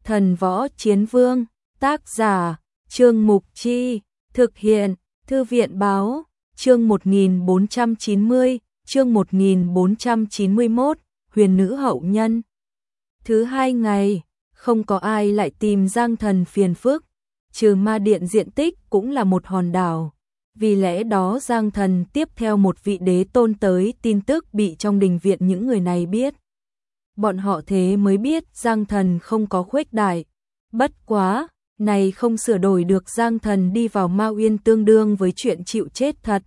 Thần Võ Chiến Vương, tác giả, Trương Mục Chi, thực hiện, Thư viện Báo, chương 1490, chương 1491, huyền nữ hậu nhân. Thứ hai ngày, không có ai lại tìm Giang Thần phiền phức, trừ ma điện diện tích cũng là một hòn đảo. Vì lẽ đó Giang Thần tiếp theo một vị đế tôn tới, tin tức bị trong đình viện những người này biết. Bọn họ thế mới biết Giang Thần không có khuếch đại. Bất quá, này không sửa đổi được Giang Thần đi vào Ma Uyên tương đương với chuyện chịu chết thật.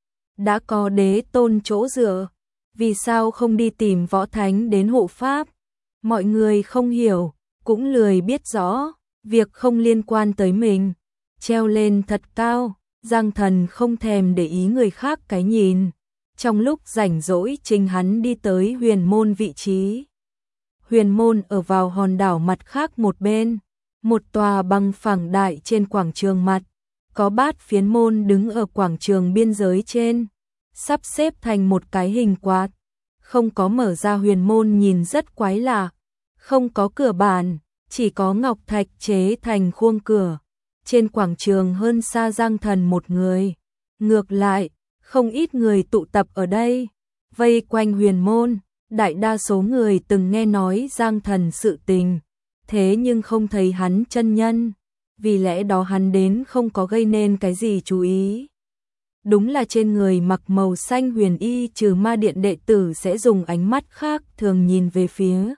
Đã có đế tôn chỗ dựa, vì sao không đi tìm võ thánh đến hộ pháp? Mọi người không hiểu, cũng lười biết rõ, việc không liên quan tới mình. Treo lên thật cao, Giang Thần không thèm để ý người khác cái nhìn. Trong lúc rảnh rỗi chính hắn đi tới huyền môn vị trí. Huyền môn ở vào hòn đảo mặt khác một bên, một tòa bằng phẳng đại trên quảng trường mặt. Có bát phiến môn đứng ở quảng trường biên giới trên, sắp xếp thành một cái hình quạt. Không có mở ra, huyền môn nhìn rất quái lạ. Không có cửa bản, chỉ có ngọc thạch chế thành khuôn cửa. Trên quảng trường hơn xa Giang Thần một người. Ngược lại, không ít người tụ tập ở đây, vây quanh huyền môn. Đại đa số người từng nghe nói Giang Thần sự tình, thế nhưng không thấy hắn chân nhân, vì lẽ đó hắn đến không có gây nên cái gì chú ý. Đúng là trên người mặc màu xanh huyền y, trừ ma điện đệ tử sẽ dùng ánh mắt khác thường nhìn về phía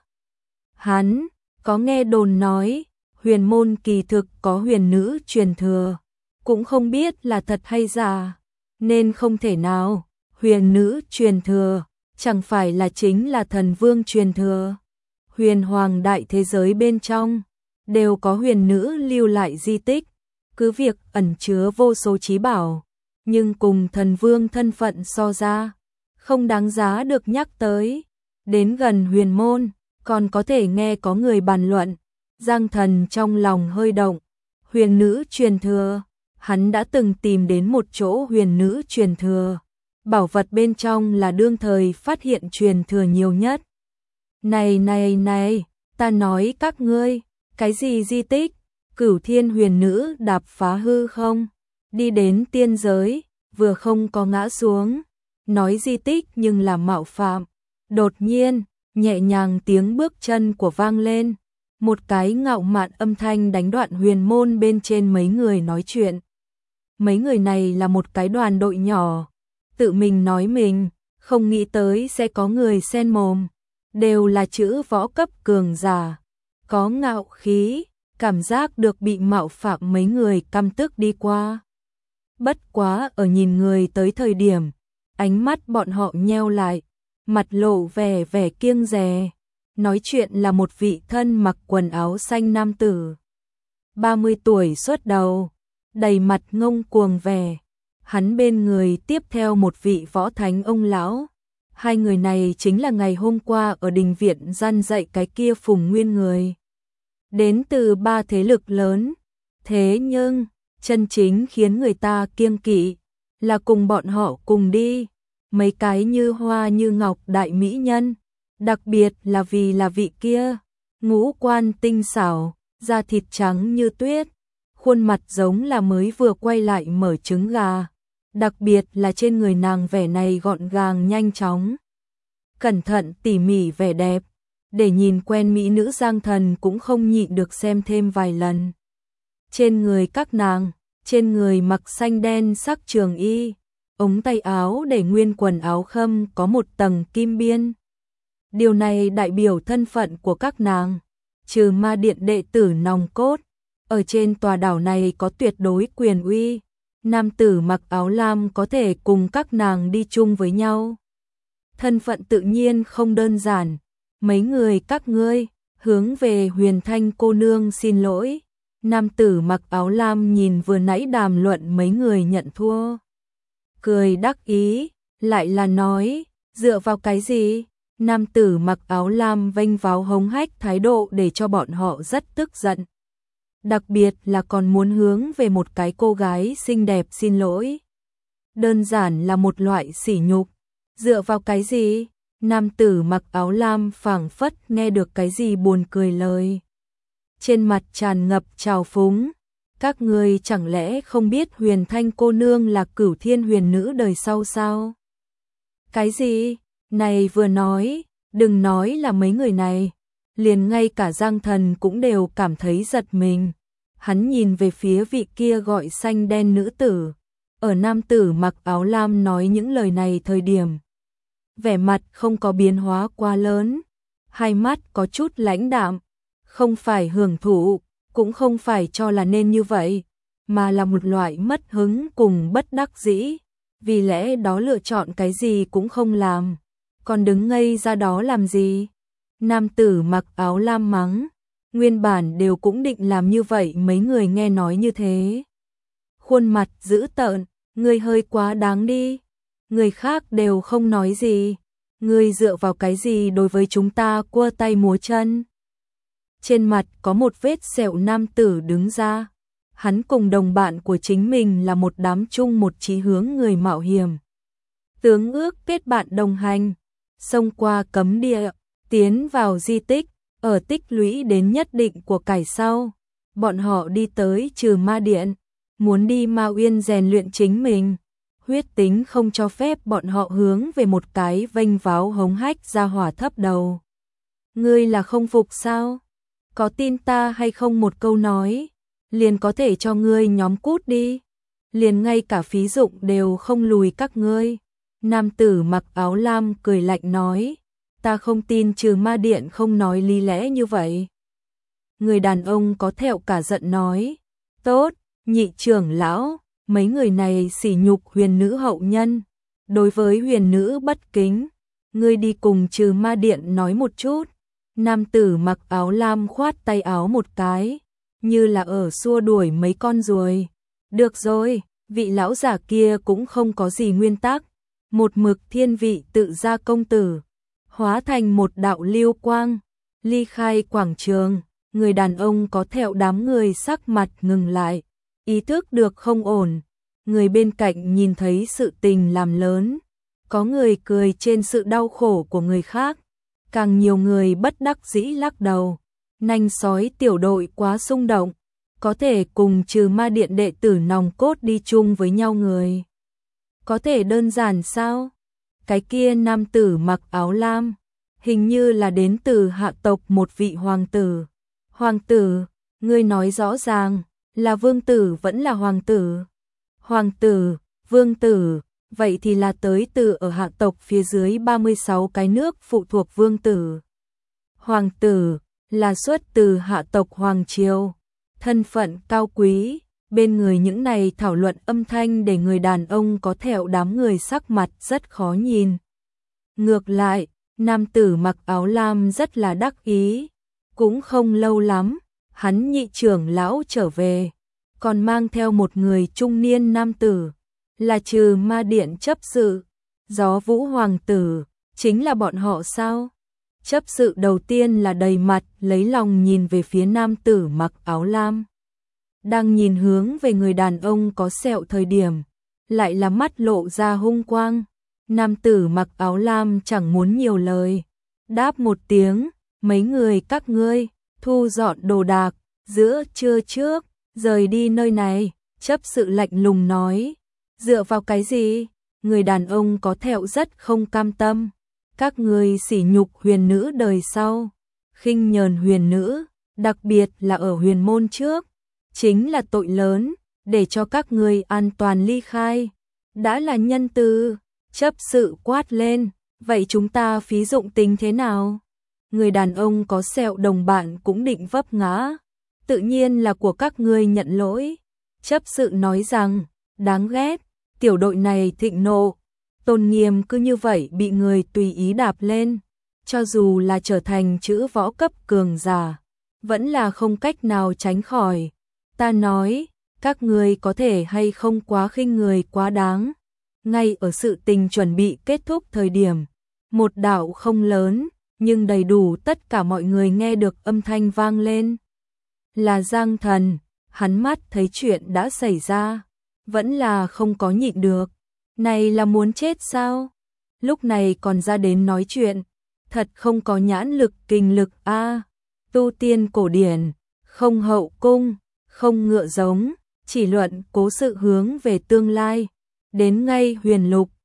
hắn. Có nghe đồn nói huyền môn kỳ thực có huyền nữ truyền thừa, cũng không biết là thật hay giả, nên không thể nào. Huyền nữ truyền thừa chẳng phải là chính là thần vương truyền thừa? Huyền hoàng đại thế giới bên trong đều có huyền nữ lưu lại di tích, cứ việc ẩn chứa vô số trí bảo, nhưng cùng thần vương thân phận so ra, không đáng giá được nhắc tới. Đến gần huyền môn, còn có thể nghe có người bàn luận. Giang Thần trong lòng hơi động. Huyền nữ truyền thừa, hắn đã từng tìm đến một chỗ huyền nữ truyền thừa. Bảo vật bên trong là đương thời phát hiện truyền thừa nhiều nhất. Này, ta nói các ngươi, cái gì di tích? Cửu Thiên huyền nữ đạp phá hư không? Đi đến tiên giới, vừa không có ngã xuống. Nói di tích nhưng là mạo phạm. Đột nhiên, nhẹ nhàng tiếng bước chân của vang lên. Một cái ngạo mạn âm thanh đánh đoạn huyền môn bên trên mấy người nói chuyện. Mấy người này là một cái đoàn đội nhỏ. Tự mình nói mình, không nghĩ tới sẽ có người xen mồm. Đều là chữ võ cấp cường giả. Có ngạo khí, cảm giác được bị mạo phạm, mấy người căm tức đi qua. Bất quá ở nhìn người tới thời điểm, ánh mắt bọn họ nheo lại, mặt lộ vẻ kiêng dè. Nói chuyện là một vị thân mặc quần áo xanh nam tử. 30 tuổi xuất đầu, đầy mặt ngông cuồng vẻ. Hắn bên người tiếp theo một vị võ thánh ông lão. Hai người này chính là ngày hôm qua ở đình viện gian dạy cái kia Phùng Nguyên người. Đến từ 3 thế lực lớn. Thế nhưng, chân chính khiến người ta kiêng kỵ là cùng bọn họ cùng đi. Mấy cái như hoa như ngọc đại mỹ nhân. Đặc biệt là vì là vị kia, ngũ quan tinh xảo, da thịt trắng như tuyết. Khuôn mặt giống là mới vừa quay lại mở trứng gà. Đặc biệt là trên người nàng vẻ này gọn gàng nhanh chóng, cẩn thận tỉ mỉ vẻ đẹp, để nhìn quen mỹ nữ Giang Thần cũng không nhịn được xem thêm vài lần. Trên người các nàng, trên người mặc xanh đen sắc trường y, ống tay áo để nguyên quần áo khâm có một tầng kim biên. Điều này đại biểu thân phận của các nàng, trừ ma điện đệ tử nòng cốt, ở trên tòa đảo này có tuyệt đối quyền uy. Nam tử mặc áo lam có thể cùng các nàng đi chung với nhau. Thân phận tự nhiên không đơn giản. Mấy người các ngươi, hướng về Huyền Thanh cô nương xin lỗi. Nam tử mặc áo lam nhìn vừa nãy đàm luận mấy người nhận thua. Cười đắc ý, lại là nói, dựa vào cái gì? Nam tử mặc áo lam vênh váo hống hách thái độ để cho bọn họ rất tức giận. Đặc biệt là còn muốn hướng về một cái cô gái xinh đẹp xin lỗi. Đơn giản là một loại sỉ nhục. Dựa vào cái gì? Nam tử mặc áo lam phảng phất nghe được cái gì buồn cười lời. trên mặt tràn ngập trào phúng. Các ngươi chẳng lẽ không biết Huyền Thanh cô nương là Cửu Thiên huyền nữ đời sau sao? Cái gì? Này vừa nói, đừng nói là mấy người này, liền ngay cả Giang Thần cũng đều cảm thấy giật mình. Hắn nhìn về phía vị kia gọi xanh đen nữ tử, ở nam tử mặc áo lam nói những lời này thời điểm. Vẻ mặt không có biến hóa quá lớn, hai mắt có chút lãnh đạm, không phải hưởng thụ, cũng không phải cho là nên như vậy, mà là một loại mất hứng cùng bất đắc dĩ, vì lẽ đó lựa chọn cái gì cũng không làm, còn đứng ngây ra đó làm gì? Nam tử mặc áo lam mắng, nguyên bản đều cũng định làm như vậy, mấy người nghe nói như thế. Khuôn mặt dữ tợn, ngươi hơi quá đáng đi, người khác đều không nói gì, ngươi dựa vào cái gì đối với chúng ta cua tay múa chân? Trên mặt có một vết sẹo, nam tử đứng ra. Hắn cùng đồng bạn của chính mình là một đám chung một chí hướng người mạo hiểm. Tướng ước kết bạn đồng hành, xông qua cấm địa, tiến vào di tích, ở tích lũy đến nhất định của cải sau. Bọn họ đi tới Trừ Ma Điện, muốn đi Ma Uyên rèn luyện chính mình. Huyết tính không cho phép bọn họ hướng về một cái vênh váo hống hách ra hỏa thấp đầu. Ngươi là không phục sao? Có tin ta hay không một câu nói, liền có thể cho ngươi nhóm cút đi. Liền ngay cả phí dụng đều không lùi các ngươi. Nam tử mặc áo lam cười lạnh nói, ta không tin Trừ Ma Điện không nói lý lẽ như vậy. Người đàn ông có thẹo cả giận nói, tốt, nhị trưởng lão, mấy người này sỉ nhục huyền nữ hậu nhân, đối với huyền nữ bất kính, ngươi đi cùng Trừ Ma Điện nói một chút. Nam tử mặc áo lam khoát tay áo một cái, như là ở xua đuổi mấy con ruồi. Được rồi, vị lão giả kia cũng không có gì nguyên tắc, một mực thiên vị tự gia công tử, hóa thành một đạo lưu quang, ly khai quảng trường. Người đàn ông có thẹo đám người sắc mặt ngừng lại, ý thức được không ổn. Người bên cạnh nhìn thấy sự tình làm lớn, có người cười trên sự đau khổ của người khác, càng nhiều người bất đắc dĩ lắc đầu. Nanh sói tiểu đội quá xung động, có thể cùng Trừ Ma Điện đệ tử nòng cốt đi chung với nhau người. Có thể đơn giản sao? Cái kia nam tử mặc áo lam, hình như là đến từ hạ tộc một vị hoàng tử. Hoàng tử, ngươi nói rõ ràng, là vương tử vẫn là hoàng tử? Hoàng tử, vương tử, vậy thì là tới từ ở hạ tộc phía dưới 36 cái nước phụ thuộc vương tử. Hoàng tử, là xuất từ hạ tộc Hoàng Triều, thân phận cao quý. Bên người những này thảo luận âm thanh để người đàn ông có thẹo đám người sắc mặt rất khó nhìn. Ngược lại, nam tử mặc áo lam rất là đắc ý. Cũng không lâu lắm, hắn nhị trưởng lão trở về, còn mang theo một người trung niên nam tử, là Trừ Ma Điện chấp sự. Gió Vũ hoàng tử, chính là bọn họ sao? Chấp sự đầu tiên là đầy mặt lấy lòng nhìn về phía nam tử mặc áo lam. Đang nhìn hướng về người đàn ông có sẹo thời điểm, lại là mắt lộ ra hung quang. Nam tử mặc áo lam chẳng muốn nhiều lời, đáp một tiếng, mấy người các ngươi, thu dọn đồ đạc, giữa trưa trước, rời đi nơi này. Chấp sự lạnh lùng nói, dựa vào cái gì? Người đàn ông có thẹo rất không cam tâm. Các ngươi sỉ nhục huyền nữ đời sau, khinh nhờn huyền nữ, đặc biệt là ở huyền môn trước, chính là tội lớn, để cho các ngươi an toàn ly khai. Đã là nhân từ, chấp sự quát lên, vậy chúng ta phí dụng tính thế nào? Người đàn ông có sẹo đồng bạn cũng định vấp ngã, tự nhiên là của các ngươi nhận lỗi. Chấp sự nói rằng, đáng ghét, tiểu đội này thịnh nộ, tôn nghiêm cứ như vậy bị người tùy ý đạp lên, cho dù là trở thành chữ võ cấp cường giả, vẫn là không cách nào tránh khỏi. Ta nói, các ngươi có thể hay không quá khinh người quá đáng. Ngay ở sự tình chuẩn bị kết thúc thời điểm, một đạo không lớn, nhưng đầy đủ tất cả mọi người nghe được âm thanh vang lên. Là Giang Thần, hắn mắt thấy chuyện đã xảy ra, vẫn là không có nhịn được. Này là muốn chết sao? Lúc này còn ra đến nói chuyện, thật không có nhãn lực kinh lực a. Tu tiên cổ điển, không hậu cung, không ngựa giống, chỉ luận cố sự hướng về tương lai. Đến ngay Huyền Lục,